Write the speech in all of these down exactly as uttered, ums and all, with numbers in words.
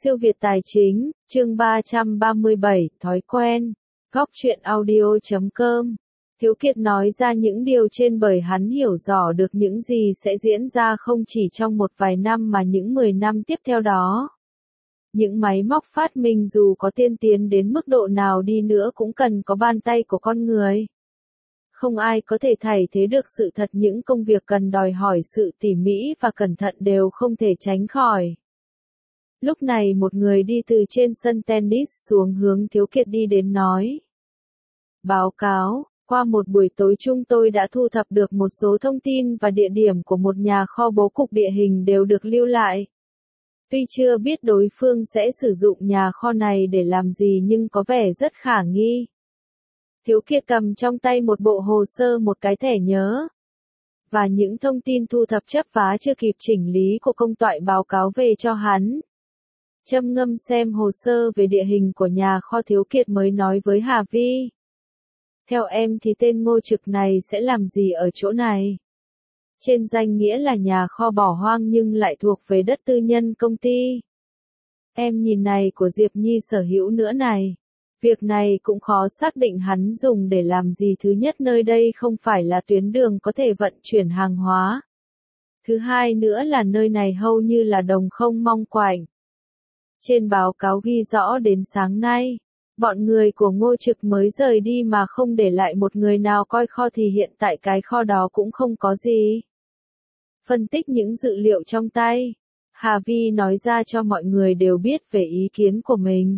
Siêu Việt Tài Chính, chương ba trăm ba mươi bảy, thói quen. Góc truyện audio chấm com. Thiếu Kiệt nói ra những điều trên bởi hắn hiểu rõ được những gì sẽ diễn ra không chỉ trong một vài năm mà những mười năm tiếp theo đó. Những máy móc phát minh dù có tiên tiến đến mức độ nào đi nữa cũng cần có bàn tay của con người. Không ai có thể thay thế được sự thật, những công việc cần đòi hỏi sự tỉ mỉ và cẩn thận đều không thể tránh khỏi. Lúc này một người đi từ trên sân tennis xuống hướng Thiếu Kiệt đi đến nói. Báo cáo, qua một buổi tối chúng tôi đã thu thập được một số thông tin và địa điểm của một nhà kho, bố cục địa hình đều được lưu lại. Tuy chưa biết đối phương sẽ sử dụng nhà kho này để làm gì nhưng có vẻ rất khả nghi. Thiếu Kiệt cầm trong tay một bộ hồ sơ, một cái thẻ nhớ và những thông tin thu thập chấp vá chưa kịp chỉnh lý của công toại báo cáo về cho hắn. Trầm ngâm xem hồ sơ về địa hình của nhà kho, Thiếu Kiệt mới nói với Hà Vi. Theo em thì tên Ngô Trực này sẽ làm gì ở chỗ này? Trên danh nghĩa là nhà kho bỏ hoang nhưng lại thuộc về đất tư nhân công ty. Em nhìn này của Diệp Nhi sở hữu nữa này. Việc này cũng khó xác định hắn dùng để làm gì. Thứ nhất, nơi đây không phải là tuyến đường có thể vận chuyển hàng hóa. Thứ hai nữa là nơi này hầu như là đồng không mong quạnh. Trên báo cáo ghi rõ đến sáng nay, bọn người của Ngô Trực mới rời đi mà không để lại một người nào coi kho thì hiện tại cái kho đó cũng không có gì. Phân tích những dữ liệu trong tay, Hà Vi nói ra cho mọi người đều biết về ý kiến của mình.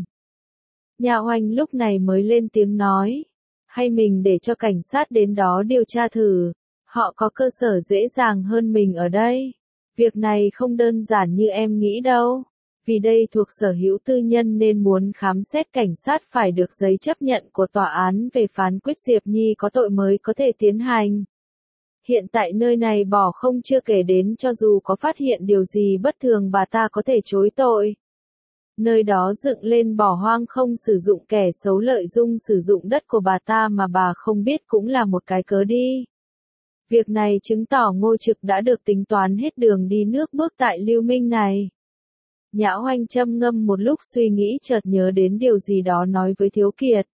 Nhà Oanh lúc này mới lên tiếng nói, hay mình để cho cảnh sát đến đó điều tra thử, họ có cơ sở dễ dàng hơn mình ở đây. Việc này không đơn giản như em nghĩ đâu. Vì đây thuộc sở hữu tư nhân nên muốn khám xét cảnh sát phải được giấy chấp nhận của tòa án về phán quyết Diệp Nhi có tội mới có thể tiến hành. Hiện tại nơi này bỏ không, chưa kể đến cho dù có phát hiện điều gì bất thường bà ta có thể chối tội. Nơi đó dựng lên bỏ hoang không sử dụng, kẻ xấu lợi dụng sử dụng đất của bà ta mà bà không biết cũng là một cái cớ đi. Việc này chứng tỏ Ngô Trực đã được tính toán hết đường đi nước bước tại Lưu Minh này. Nhã Oanh trầm ngâm một lúc suy nghĩ chợt nhớ đến điều gì đó nói với Thiếu Kiệt.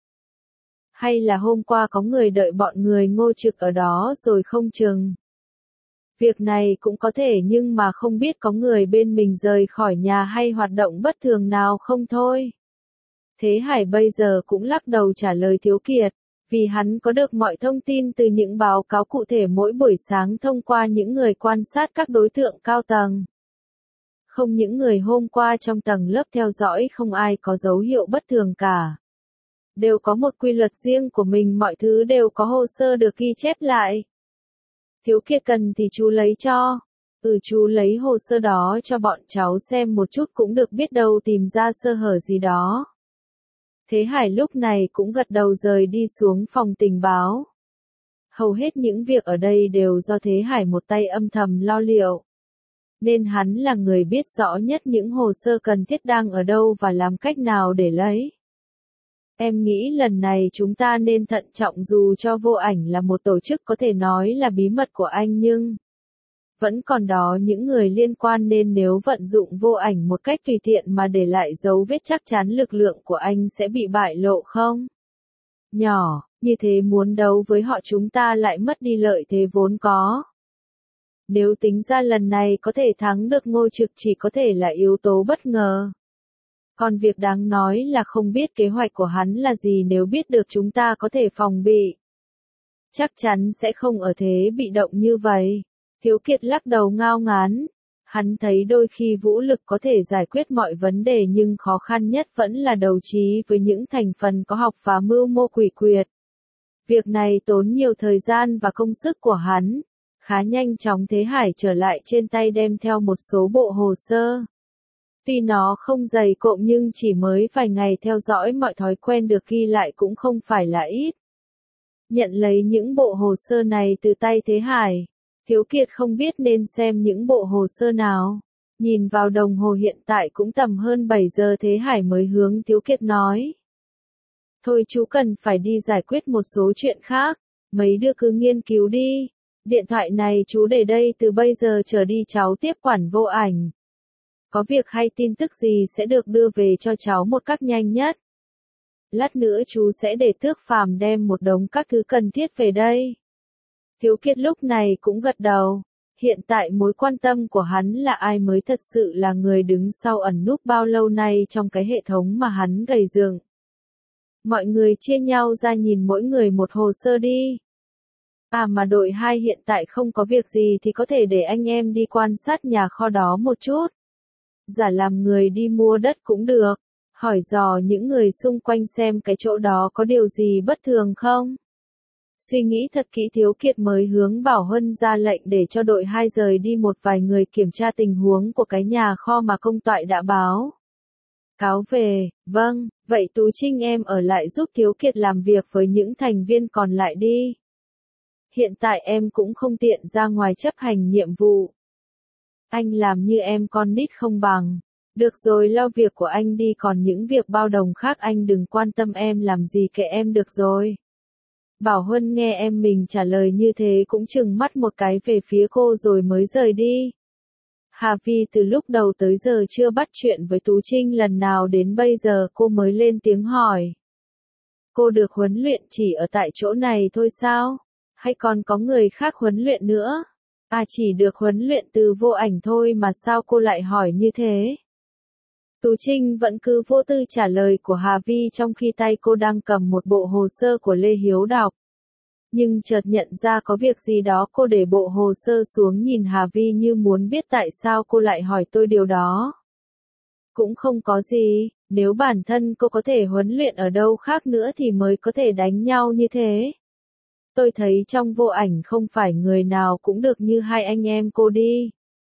Hay là hôm qua có người đợi bọn người Ngô Trực ở đó rồi không chừng. Việc này cũng có thể nhưng mà không biết có người bên mình rời khỏi nhà hay hoạt động bất thường nào không thôi. Thế Hải bây giờ cũng lắc đầu trả lời Thiếu Kiệt, vì hắn có được mọi thông tin từ những báo cáo cụ thể mỗi buổi sáng thông qua những người quan sát các đối tượng cao tầng. Không những người hôm qua trong tầng lớp theo dõi không ai có dấu hiệu bất thường cả. Đều có một quy luật riêng của mình, mọi thứ đều có hồ sơ được ghi chép lại. Thiếu Kiệt cần thì chú lấy cho. Ừ, chú lấy hồ sơ đó cho bọn cháu xem một chút cũng được, biết đâu tìm ra sơ hở gì đó. Thế Hải lúc này cũng gật đầu rời đi xuống phòng tình báo. Hầu hết những việc ở đây đều do Thế Hải một tay âm thầm lo liệu. Nên hắn là người biết rõ nhất những hồ sơ cần thiết đang ở đâu và làm cách nào để lấy. Em nghĩ lần này chúng ta nên thận trọng, dù cho Vô Ảnh là một tổ chức có thể nói là bí mật của anh nhưng vẫn còn đó những người liên quan, nên nếu vận dụng Vô Ảnh một cách tùy tiện mà để lại dấu vết chắc chắn lực lượng của anh sẽ bị bại lộ không? Nhỏ, như thế muốn đấu với họ chúng ta lại mất đi lợi thế vốn có. Nếu tính ra lần này có thể thắng được Ngô Trực chỉ có thể là yếu tố bất ngờ. Còn việc đáng nói là không biết kế hoạch của hắn là gì, nếu biết được chúng ta có thể phòng bị. Chắc chắn sẽ không ở thế bị động như vậy. Thiếu Kiệt lắc đầu ngao ngán. Hắn thấy đôi khi vũ lực có thể giải quyết mọi vấn đề nhưng khó khăn nhất vẫn là đấu trí với những thành phần có học và mưu mô quỷ quyệt. Việc này tốn nhiều thời gian và công sức của hắn. Khá nhanh chóng Thế Hải trở lại trên tay đem theo một số bộ hồ sơ. Tuy nó không dày cộm nhưng chỉ mới vài ngày theo dõi mọi thói quen được ghi lại cũng không phải là ít. Nhận lấy những bộ hồ sơ này từ tay Thế Hải, Thiếu Kiệt không biết nên xem những bộ hồ sơ nào. Nhìn vào đồng hồ hiện tại cũng tầm hơn bảy giờ, Thế Hải mới hướng Thiếu Kiệt nói. Thôi chú cần phải đi giải quyết một số chuyện khác, mấy đứa cứ nghiên cứu đi. Điện thoại này chú để đây, từ bây giờ trở đi cháu tiếp quản Vô Ảnh. Có việc hay tin tức gì sẽ được đưa về cho cháu một cách nhanh nhất. Lát nữa chú sẽ để Tước Phàm đem một đống các thứ cần thiết về đây. Thiếu Kiệt lúc này cũng gật đầu. Hiện tại mối quan tâm của hắn là ai mới thật sự là người đứng sau ẩn núp bao lâu nay trong cái hệ thống mà hắn gầy dựng. Mọi người chia nhau ra nhìn mỗi người một hồ sơ đi. À mà đội hai hiện tại không có việc gì thì có thể để anh em đi quan sát nhà kho đó một chút. Giả làm người đi mua đất cũng được. Hỏi dò những người xung quanh xem cái chỗ đó có điều gì bất thường không. Suy nghĩ thật kỹ Thiếu Kiệt mới hướng Bảo Huân ra lệnh để cho đội hai rời đi một vài người kiểm tra tình huống của cái nhà kho mà công toại đã báo. Cáo về, vâng, vậy Tú Trinh em ở lại giúp Thiếu Kiệt làm việc với những thành viên còn lại đi. Hiện tại em cũng không tiện ra ngoài chấp hành nhiệm vụ. Anh làm như em con nít không bằng. Được rồi lo việc của anh đi còn những việc bao đồng khác anh đừng quan tâm em làm gì kệ em được rồi. Bảo Huân nghe em mình trả lời như thế cũng trừng mắt một cái về phía cô rồi mới rời đi. Hà Vi từ lúc đầu tới giờ chưa bắt chuyện với Tú Trinh lần nào đến bây giờ cô mới lên tiếng hỏi. Cô được huấn luyện chỉ ở tại chỗ này thôi sao? Hay còn có người khác huấn luyện nữa? À chỉ được huấn luyện từ vô ảnh thôi mà sao cô lại hỏi như thế? Tú Trinh vẫn cứ vô tư trả lời của Hà Vi trong khi tay cô đang cầm một bộ hồ sơ của Lê Hiếu đọc. Nhưng chợt nhận ra có việc gì đó cô để bộ hồ sơ xuống nhìn Hà Vi như muốn biết tại sao cô lại hỏi tôi điều đó. Cũng không có gì, nếu bản thân cô có thể huấn luyện ở đâu khác nữa thì mới có thể đánh nhau như thế. Tôi thấy trong vô ảnh không phải người nào cũng được như hai anh em cô đi.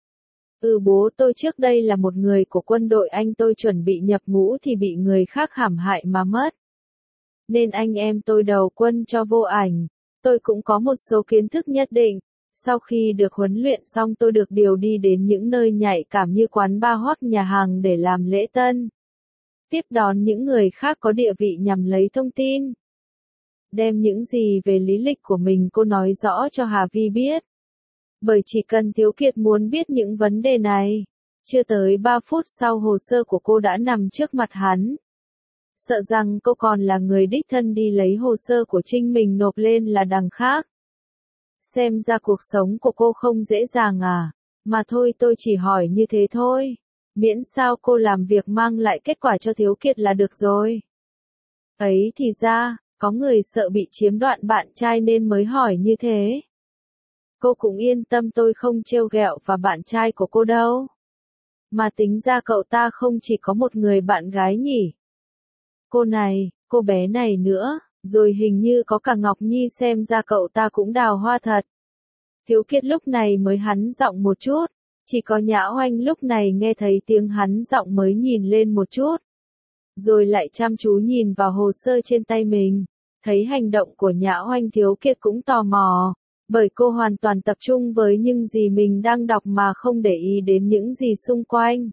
Ừ bố tôi trước đây là một người của quân đội anh tôi chuẩn bị nhập ngũ thì bị người khác hãm hại mà mất. Nên anh em tôi đầu quân cho vô ảnh, tôi cũng có một số kiến thức nhất định. Sau khi được huấn luyện xong tôi được điều đi đến những nơi nhạy cảm như quán bar hoặc nhà hàng để làm lễ tân. Tiếp đón những người khác có địa vị nhằm lấy thông tin. Đem những gì về lý lịch của mình cô nói rõ cho Hà Vi biết. Bởi chỉ cần Thiếu Kiệt muốn biết những vấn đề này. Chưa tới ba phút sau hồ sơ của cô đã nằm trước mặt hắn. Sợ rằng cô còn là người đích thân đi lấy hồ sơ của Trinh mình nộp lên là đằng khác. Xem ra cuộc sống của cô không dễ dàng à. Mà thôi tôi chỉ hỏi như thế thôi. Miễn sao cô làm việc mang lại kết quả cho Thiếu Kiệt là được rồi. Ấy thì ra, có người sợ bị chiếm đoạt bạn trai nên mới hỏi như thế. Cô cũng yên tâm tôi không trêu ghẹo và bạn trai của cô đâu. Mà tính ra cậu ta không chỉ có một người bạn gái nhỉ. Cô này, cô bé này nữa, rồi hình như có cả Ngọc Nhi xem ra cậu ta cũng đào hoa thật. Thiếu Kiệt lúc này mới hắn giọng một chút, chỉ có Nhã Oanh lúc này nghe thấy tiếng hắn giọng mới nhìn lên một chút. Rồi lại chăm chú nhìn vào hồ sơ trên tay mình, thấy hành động của Nhã Oanh Thiếu Kiệt cũng tò mò. Bởi cô hoàn toàn tập trung với những gì mình đang đọc mà không để ý đến những gì xung quanh.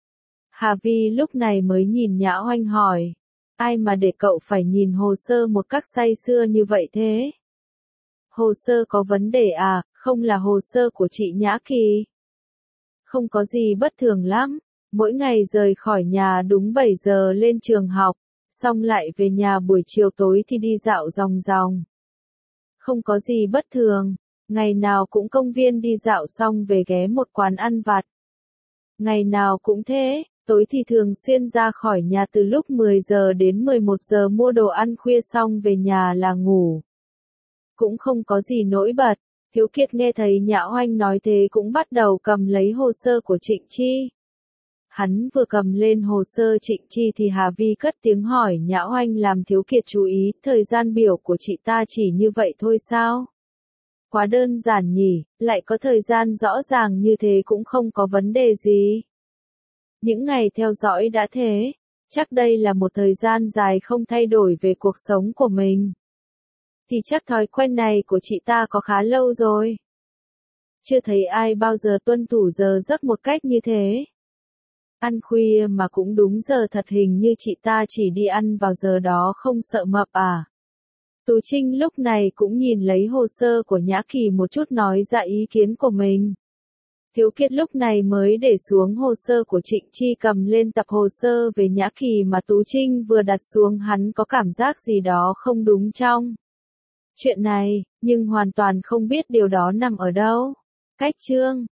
Hà Vi lúc này mới nhìn Nhã Oanh hỏi. Ai mà để cậu phải nhìn hồ sơ một cách say sưa như vậy thế? Hồ sơ có vấn đề à, không là hồ sơ của chị Nhã Kỳ. Không có gì bất thường lắm. Mỗi ngày rời khỏi nhà đúng bảy giờ lên trường học, xong lại về nhà buổi chiều tối thì đi dạo ròng ròng. Không có gì bất thường, ngày nào cũng công viên đi dạo xong về ghé một quán ăn vặt. Ngày nào cũng thế, tối thì thường xuyên ra khỏi nhà từ lúc mười giờ đến mười một giờ mua đồ ăn khuya xong về nhà là ngủ. Cũng không có gì nổi bật, Thiếu Kiệt nghe thấy Nhã Oanh nói thế cũng bắt đầu cầm lấy hồ sơ của Trịnh Chi. Hắn vừa cầm lên hồ sơ Trịnh Chi thì Hà Vi cất tiếng hỏi Nhã Oanh làm Thiếu Kiệt chú ý, thời gian biểu của chị ta chỉ như vậy thôi sao? Quá đơn giản nhỉ, lại có thời gian rõ ràng như thế cũng không có vấn đề gì. Những ngày theo dõi đã thế, chắc đây là một thời gian dài không thay đổi về cuộc sống của mình. Thì chắc thói quen này của chị ta có khá lâu rồi. Chưa thấy ai bao giờ tuân thủ giờ giấc một cách như thế. Ăn khuya mà cũng đúng giờ thật hình như chị ta chỉ đi ăn vào giờ đó không sợ mập à. Tú Trinh lúc này cũng nhìn lấy hồ sơ của Nhã Kỳ một chút nói ra ý kiến của mình. Thiếu Kiệt lúc này mới để xuống hồ sơ của Trịnh Chi cầm lên tập hồ sơ về Nhã Kỳ mà Tú Trinh vừa đặt xuống, hắn có cảm giác gì đó không đúng trong chuyện này, nhưng hoàn toàn không biết điều đó nằm ở đâu. Cách chương